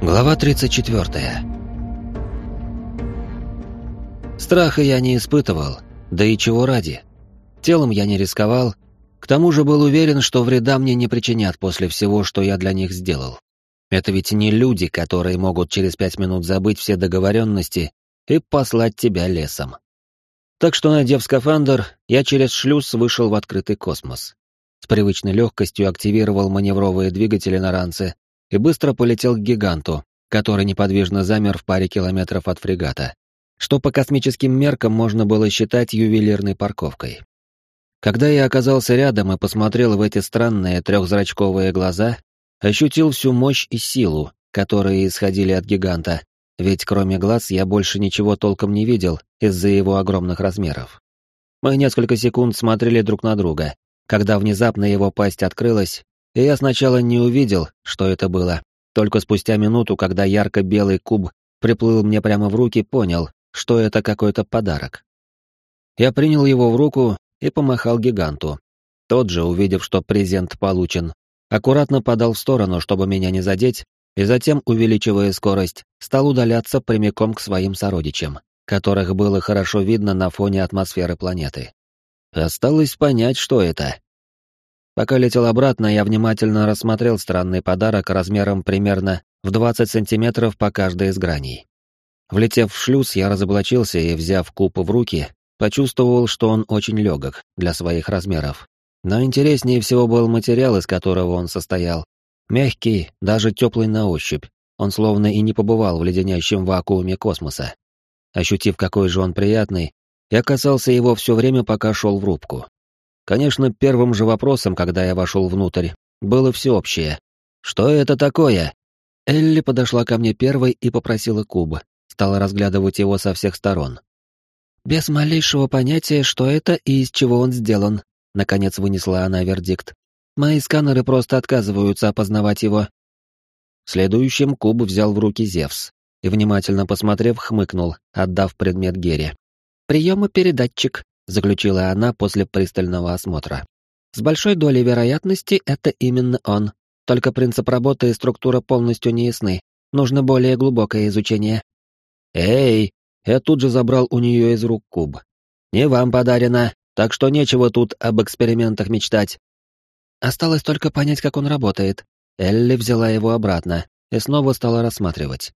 Глава 34. Страха я не испытывал, да и чего ради. Телом я не рисковал, к тому же был уверен, что вреда мне не причинят после всего, что я для них сделал. Это ведь не люди, которые могут через 5 минут забыть все договоренности и послать тебя лесом. Так что, надев скафандр, я через шлюз вышел в открытый космос. С привычной легкостью активировал маневровые двигатели на ранце и быстро полетел к гиганту, который неподвижно замер в паре километров от фрегата, что по космическим меркам можно было считать ювелирной парковкой. Когда я оказался рядом и посмотрел в эти странные трехзрачковые глаза, ощутил всю мощь и силу, которые исходили от гиганта, ведь кроме глаз я больше ничего толком не видел из-за его огромных размеров. Мы несколько секунд смотрели друг на друга, когда внезапно его пасть открылась, и я сначала не увидел, что это было. Только спустя минуту, когда ярко-белый куб приплыл мне прямо в руки, понял, что это какой-то подарок. Я принял его в руку и помахал гиганту. Тот же, увидев, что презент получен, аккуратно подал в сторону, чтобы меня не задеть, и затем, увеличивая скорость, стал удаляться прямиком к своим сородичам, которых было хорошо видно на фоне атмосферы планеты. Осталось понять, что это. Пока летел обратно, я внимательно рассмотрел странный подарок размером примерно в 20 сантиметров по каждой из граней. Влетев в шлюз, я разоблачился и, взяв куб в руки, почувствовал, что он очень легок для своих размеров. Но интереснее всего был материал, из которого он состоял. Мягкий, даже теплый на ощупь. Он словно и не побывал в леденящем вакууме космоса. Ощутив, какой же он приятный, я касался его все время, пока шел в рубку. Конечно, первым же вопросом, когда я вошел внутрь, было всеобщее. «Что это такое?» Элли подошла ко мне первой и попросила куб, стала разглядывать его со всех сторон. «Без малейшего понятия, что это и из чего он сделан», — наконец вынесла она вердикт. «Мои сканеры просто отказываются опознавать его». Следующим куб взял в руки Зевс и, внимательно посмотрев, хмыкнул, отдав предмет Гере. «Приемопередатчик», — заключила она после пристального осмотра. «С большой долей вероятности это именно он. Только принцип работы и структура полностью не ясны. Нужно более глубокое изучение». «Эй!» — я тут же забрал у нее из рук куб. «Не вам подарено, так что нечего тут об экспериментах мечтать». Осталось только понять, как он работает. Элли взяла его обратно и снова стала рассматривать.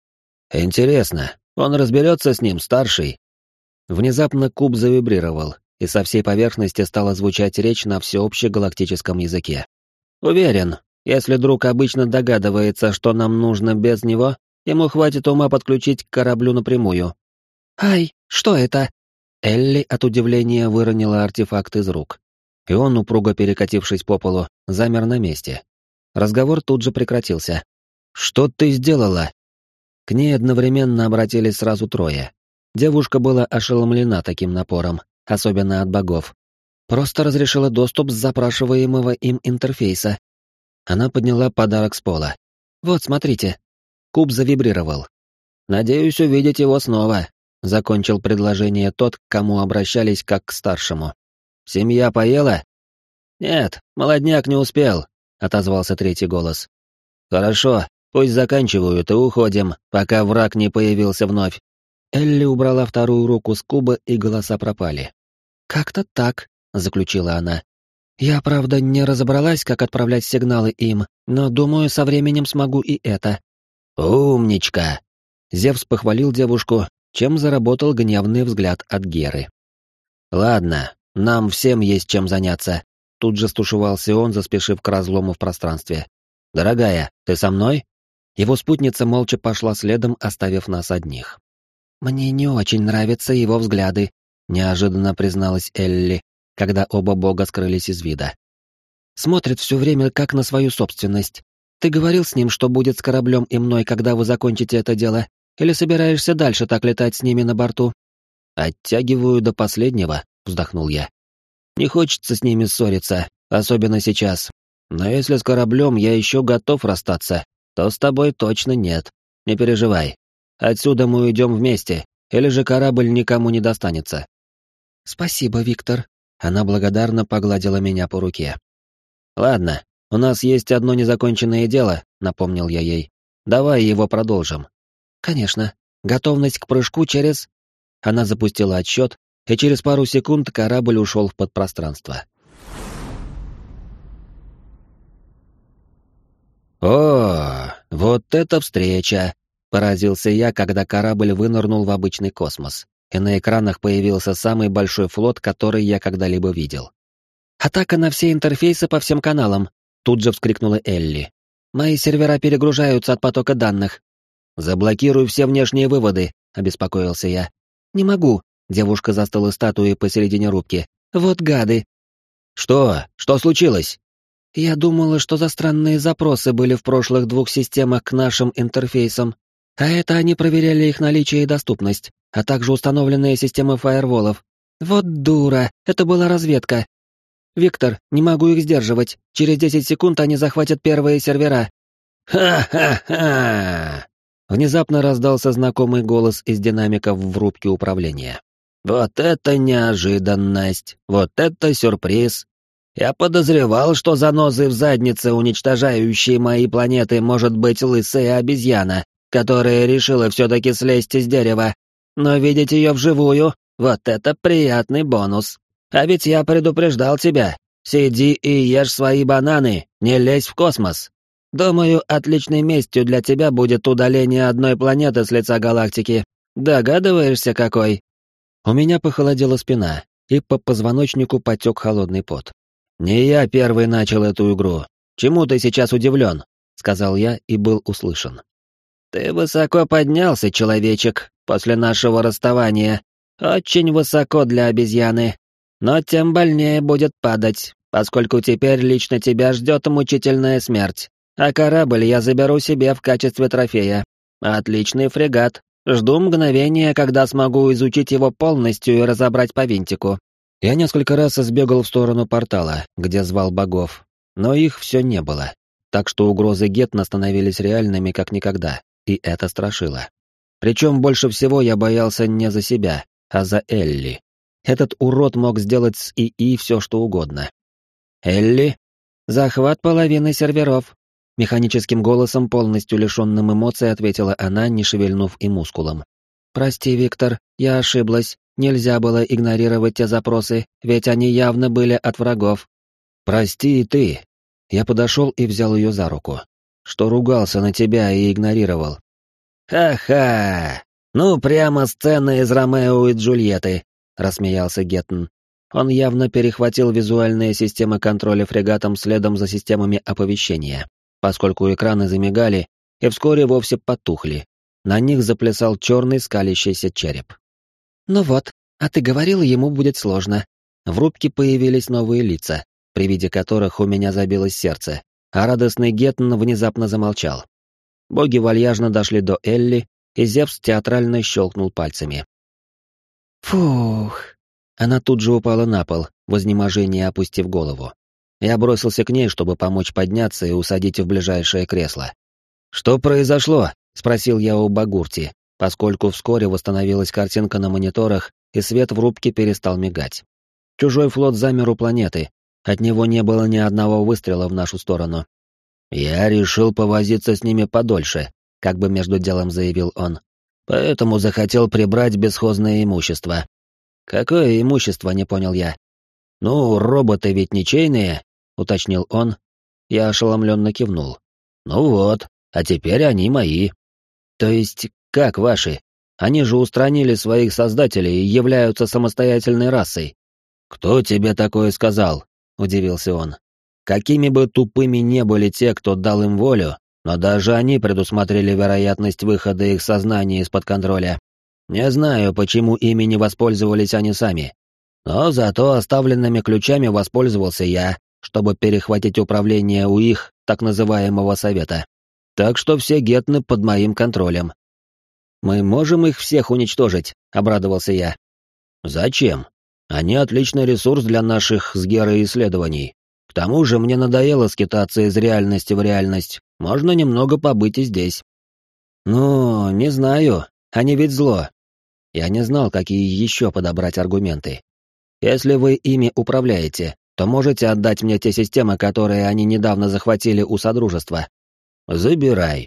«Интересно, он разберется с ним, старший?» Внезапно куб завибрировал, и со всей поверхности стала звучать речь на всеобщегалактическом языке. «Уверен, если друг обычно догадывается, что нам нужно без него, ему хватит ума подключить к кораблю напрямую». «Ай, что это?» Элли от удивления выронила артефакт из рук, и он, упруго перекатившись по полу, замер на месте. Разговор тут же прекратился. «Что ты сделала?» К ней одновременно обратились сразу трое. Девушка была ошеломлена таким напором, особенно от богов. Просто разрешила доступ с запрашиваемого им интерфейса. Она подняла подарок с пола. «Вот, смотрите». Куб завибрировал. «Надеюсь увидеть его снова», — закончил предложение тот, к кому обращались как к старшему. «Семья поела?» «Нет, молодняк не успел», — отозвался третий голос. «Хорошо, пусть заканчивают и уходим, пока враг не появился вновь». Элли убрала вторую руку с куба, и голоса пропали. «Как-то так», — заключила она. «Я, правда, не разобралась, как отправлять сигналы им, но, думаю, со временем смогу и это». «Умничка!» Зевс похвалил девушку, чем заработал гневный взгляд от Геры. «Ладно, нам всем есть чем заняться», — тут же стушевался он, заспешив к разлому в пространстве. «Дорогая, ты со мной?» Его спутница молча пошла следом, оставив нас одних. «Мне не очень нравятся его взгляды», — неожиданно призналась Элли, когда оба бога скрылись из вида. «Смотрит все время как на свою собственность. Ты говорил с ним, что будет с кораблем и мной, когда вы закончите это дело? Или собираешься дальше так летать с ними на борту?» «Оттягиваю до последнего», — вздохнул я. «Не хочется с ними ссориться, особенно сейчас. Но если с кораблем я еще готов расстаться, то с тобой точно нет. Не переживай. Отсюда мы уйдем вместе, или же корабль никому не достанется». «Спасибо, Виктор». Она благодарно погладила меня по руке. «Ладно, у нас есть одно незаконченное дело», — напомнил я ей. Давай его продолжим. Конечно. Готовность к прыжку через... Она запустила отсчет, и через пару секунд корабль ушел в подпространство. «О, вот это встреча!» — поразился я, когда корабль вынырнул в обычный космос, и на экранах появился самый большой флот, который я когда-либо видел. «Атака на все интерфейсы по всем каналам!» — тут же вскрикнула Элли. «Мои сервера перегружаются от потока данных». «Заблокируй все внешние выводы», — обеспокоился я. «Не могу», — девушка застыла статуей посередине рубки. «Вот гады». «Что? Что случилось?» «Я думала, что за странные запросы были в прошлых 2 системах к нашим интерфейсам, а это они проверяли их наличие и доступность, а также установленные системы фаерволов. Вот дура, это была разведка. Виктор, не могу их сдерживать, через 10 секунд они захватят первые сервера». «Ха-ха-ха!» Внезапно раздался знакомый голос из динамиков в рубке управления. «Вот это неожиданность! Вот это сюрприз! Я подозревал, что занозой в заднице, уничтожающей мои планеты, может быть лысая обезьяна, которая решила все-таки слезть с дерева. Но видеть ее вживую — вот это приятный бонус. А ведь я предупреждал тебя. Сиди и ешь свои бананы, не лезь в космос. Думаю, отличной местью для тебя будет удаление одной планеты с лица галактики. Догадываешься, какой?» У меня похолодела спина, и по позвоночнику потек холодный пот. «Не я первый начал эту игру. Чему ты сейчас удивлен?» — сказал я и был услышан. «Ты высоко поднялся, человечек, после нашего расставания. Очень высоко для обезьяны. Но тем больнее будет падать, поскольку теперь лично тебя ждет мучительная смерть. А корабль я заберу себе в качестве трофея. Отличный фрегат. Жду мгновения, когда смогу изучить его полностью и разобрать по винтику». Я несколько раз сбегал в сторону портала, где звал богов, но их все не было, так что угрозы Гетна становились реальными как никогда, и это страшило. Причем больше всего я боялся не за себя, а за Элли. Этот урод мог сделать с ИИ все, что угодно. «Элли? Захват половины серверов», — механическим голосом, полностью лишенным эмоций, ответила она, не шевельнув и мускулом. «Прости, Виктор, я ошиблась. Нельзя было игнорировать те запросы, ведь они явно были от врагов». «Прости и ты». Я подошел и взял ее за руку. «Что ругался на тебя и игнорировал». «Ха-ха! Ну, прямо сцена из Ромео и Джульетты», — рассмеялся Геттон. Он явно перехватил визуальные системы контроля фрегатом следом за системами оповещения, поскольку экраны замигали и вскоре вовсе потухли. На них заплясал черный скалящийся череп. «Ну вот, а ты говорила, ему будет сложно». В рубке появились новые лица, при виде которых у меня забилось сердце, а радостный Геттон внезапно замолчал. Боги вальяжно дошли до Элли, и Зевс театрально щелкнул пальцами. «Фух!» Она тут же упала на пол, в изнеможении опустив голову. Я бросился к ней, чтобы помочь подняться и усадить в ближайшее кресло. «Что произошло?» — спросил я у Багурти, поскольку вскоре восстановилась картинка на мониторах, и свет в рубке перестал мигать. Чужой флот замер у планеты, от него не было ни одного выстрела в нашу сторону. «Я решил повозиться с ними подольше», — как бы между делом заявил он. «Поэтому захотел прибрать бесхозное имущество». «Какое имущество?» — не понял я. «Ну, роботы ведь ничейные», — уточнил он. Я ошеломленно кивнул. «Ну вот, а теперь они мои». «То есть, как ваши? Они же устранили своих создателей и являются самостоятельной расой». «Кто тебе такое сказал?» — удивился он. «Какими бы тупыми не были те, кто дал им волю, но даже они предусмотрели вероятность выхода их сознания из-под контроля. Не знаю, почему ими не воспользовались они сами. Но зато оставленными ключами воспользовался я, чтобы перехватить управление у их так называемого совета. Так что все гетны под моим контролем». «Мы можем их всех уничтожить», — обрадовался я. «Зачем? Они отличный ресурс для наших с Герой исследований. К тому же мне надоело скитаться из реальности в реальность. Можно немного побыть и здесь». «Ну, не знаю. Они ведь зло». Я не знал, какие еще подобрать аргументы. «Если вы ими управляете, то можете отдать мне те системы, которые они недавно захватили у Содружества». «Забирай».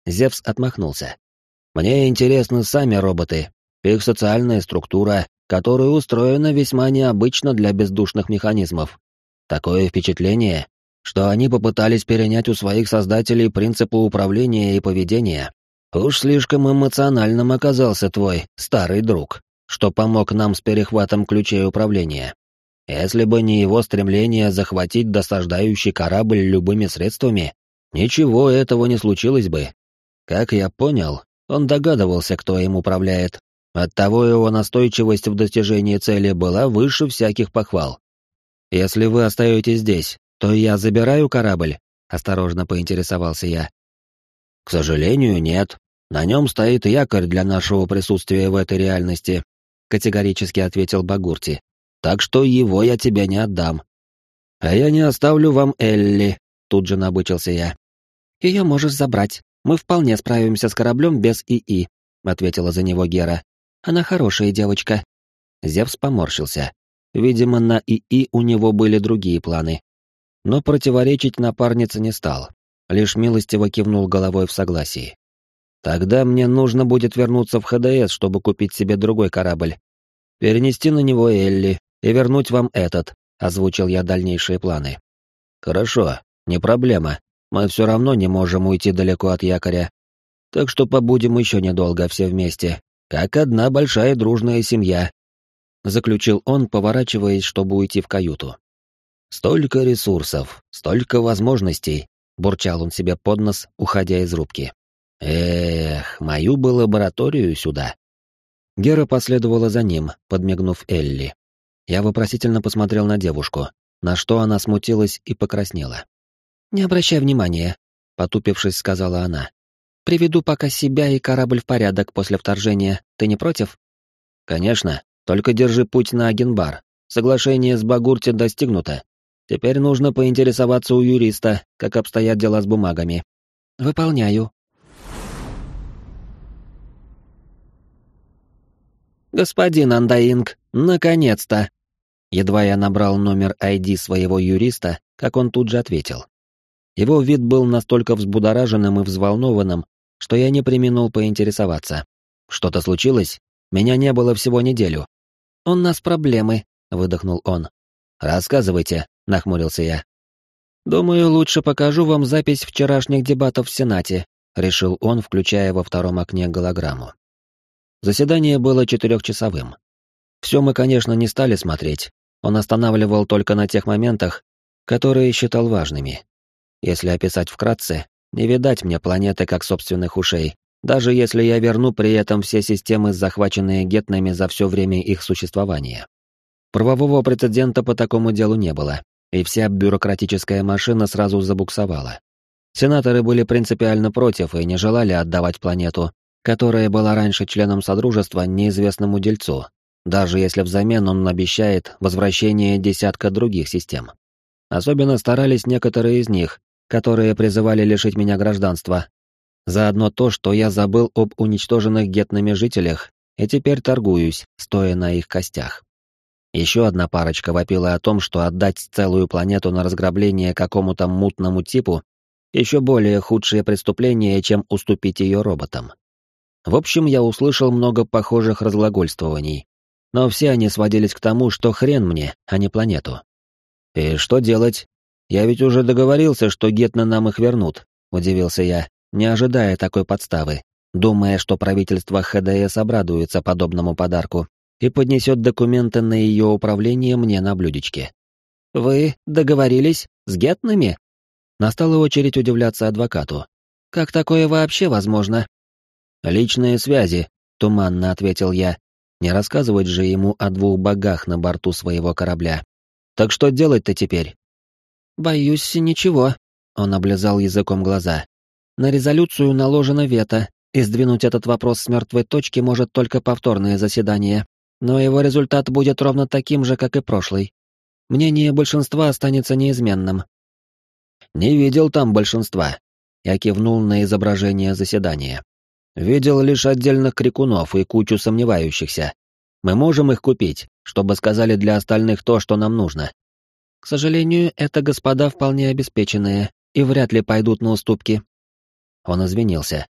Зевс отмахнулся. «Мне интересны сами роботы, их социальная структура, которая устроена весьма необычно для бездушных механизмов. Такое впечатление, что они попытались перенять у своих создателей принципы управления и поведения. Уж слишком эмоциональным оказался твой старый друг, что помог нам с перехватом ключей управления. Если бы не его стремление захватить досаждающий корабль любыми средствами, ничего этого не случилось бы. Как я понял, он догадывался, кто им управляет. Оттого его настойчивость в достижении цели была выше всяких похвал. «Если вы остаетесь здесь, то я забираю корабль?» — осторожно поинтересовался я. «К сожалению, нет. На нем стоит якорь для нашего присутствия в этой реальности», — категорически ответил Багурти. «Так что его я тебе не отдам». «А я не оставлю вам Элли», — тут же набычился я. «Ее можешь забрать. Мы вполне справимся с кораблем без ИИ», — ответила за него Гера. «Она хорошая девочка». Зевс поморщился. Видимо, на ИИ у него были другие планы. Но противоречить напарнице не стал, лишь милостиво кивнул головой в согласии. «Тогда мне нужно будет вернуться в ХДС, чтобы купить себе другой корабль. Перенести на него Элли и вернуть вам этот», — озвучил я дальнейшие планы. «Хорошо, не проблема. Мы все равно не можем уйти далеко от якоря. Так что побудем еще недолго все вместе, как одна большая дружная семья», — заключил он, поворачиваясь, чтобы уйти в каюту. «Столько ресурсов, столько возможностей», — бурчал он себе под нос, уходя из рубки. «Эх, мою бы лабораторию сюда». Гера последовала за ним, подмигнув Элли. Я вопросительно посмотрел на девушку, на что она смутилась и покраснела. «Не обращай внимания», — потупившись, сказала она. «Приведу пока себя и корабль в порядок после вторжения. Ты не против?» «Конечно, только держи путь на Агенбар. Соглашение с Багурти достигнуто. Теперь нужно поинтересоваться у юриста, как обстоят дела с бумагами». «Выполняю». «Господин Андаинг, наконец-то!» Едва я набрал номер ID своего юриста, как он тут же ответил. Его вид был настолько взбудораженным и взволнованным, что я не преминул поинтересоваться. «Что-то случилось? Меня не было всего неделю». «У нас проблемы», — выдохнул он. «Рассказывайте», — нахмурился я. «Думаю, лучше покажу вам запись вчерашних дебатов в Сенате», — решил он, включая во втором окне голограмму. Заседание было 4-часовым. Все мы, конечно, не стали смотреть. Он останавливал только на тех моментах, которые считал важными. Если описать вкратце, не видать мне планеты как собственных ушей, даже если я верну при этом все системы, захваченные гетнами за все время их существования. Правового прецедента по такому делу не было, и вся бюрократическая машина сразу забуксовала. Сенаторы были принципиально против и не желали отдавать планету, которая была раньше членом Содружества, неизвестному дельцу, даже если взамен он обещает возвращение десятка других систем. Особенно старались некоторые из них, которые призывали лишить меня гражданства. Заодно то, что я забыл об уничтоженных гетными жителях и теперь торгуюсь, стоя на их костях. Еще одна парочка вопила о том, что отдать целую планету на разграбление какому-то мутному типу еще более худшее преступление, чем уступить ее роботам. В общем, я услышал много похожих разглагольствований, но все они сводились к тому, что хрен мне, а не планету. «И что делать? Я ведь уже договорился, что гетны нам их вернут», — удивился я, не ожидая такой подставы, думая, что правительство ХДС обрадуется подобному подарку и поднесет документы на ее управление мне на блюдечке. «Вы договорились с гетнами?» Настала очередь удивляться адвокату. «Как такое вообще возможно?» «Личные связи», — туманно ответил я, не рассказывать же ему о 2 богах на борту своего корабля. «Так что делать-то теперь?» «Боюсь, ничего», — он облизал языком глаза. «На резолюцию наложено вето, и сдвинуть этот вопрос с мертвой точки может только повторное заседание, но его результат будет ровно таким же, как и прошлый. Мнение большинства останется неизменным». «Не видел там большинства», — я кивнул на изображение заседания. «Видел лишь отдельных крикунов и кучу сомневающихся. Мы можем их купить, чтобы сказали для остальных то, что нам нужно». «К сожалению, это господа вполне обеспеченные и вряд ли пойдут на уступки». Он извинился,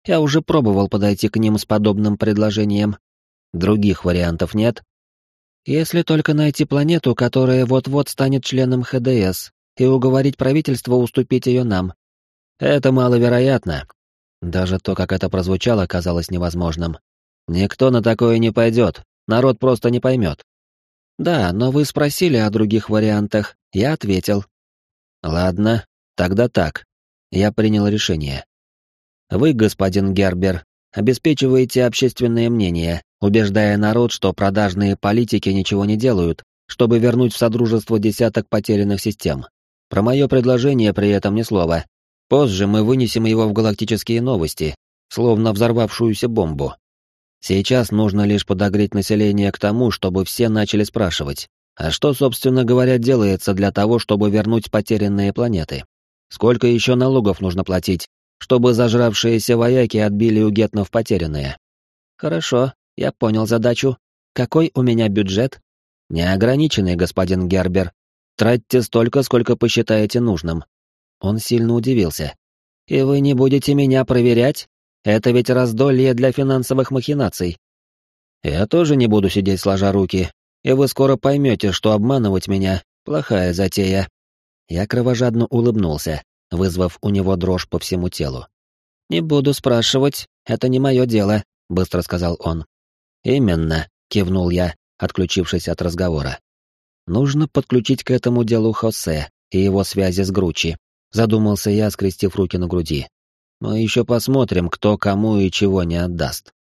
Я уже пробовал подойти к ним с подобным предложением. Других вариантов нет. Если только найти планету, которая вот-вот станет членом ХДС, и уговорить правительство уступить ее нам. Это маловероятно. Даже то, как это прозвучало, казалось невозможным. Никто на такое не пойдет, народ просто не поймет. Да, но вы спросили о других вариантах, я ответил. Ладно, тогда так. Я принял решение. Вы, господин Гербер, обеспечиваете общественное мнение, убеждая народ, что продажные политики ничего не делают, чтобы вернуть в Содружество десяток потерянных систем. Про мое предложение при этом ни слова. Позже мы вынесем его в галактические новости, словно взорвавшуюся бомбу. Сейчас нужно лишь подогреть население к тому, чтобы все начали спрашивать, а что, собственно говоря, делается для того, чтобы вернуть потерянные планеты? Сколько еще налогов нужно платить, чтобы зажравшиеся вояки отбили у гетнов потерянные? Хорошо, я понял задачу. Какой у меня бюджет? Неограниченный, господин Гербер. Тратьте столько, сколько посчитаете нужным. Он сильно удивился. И вы не будете меня проверять? Это ведь раздолье для финансовых махинаций. Я тоже не буду сидеть сложа руки, и вы скоро поймете, что обманывать меня — плохая затея. Я кровожадно улыбнулся, вызвав у него дрожь по всему телу. «Не буду спрашивать, это не мое дело», — быстро сказал он. «Именно», — кивнул я, отключившись от разговора. «Нужно подключить к этому делу Хосе и его связи с Гручи», — задумался я, скрестив руки на груди. «Мы еще посмотрим, кто кому и чего не отдаст».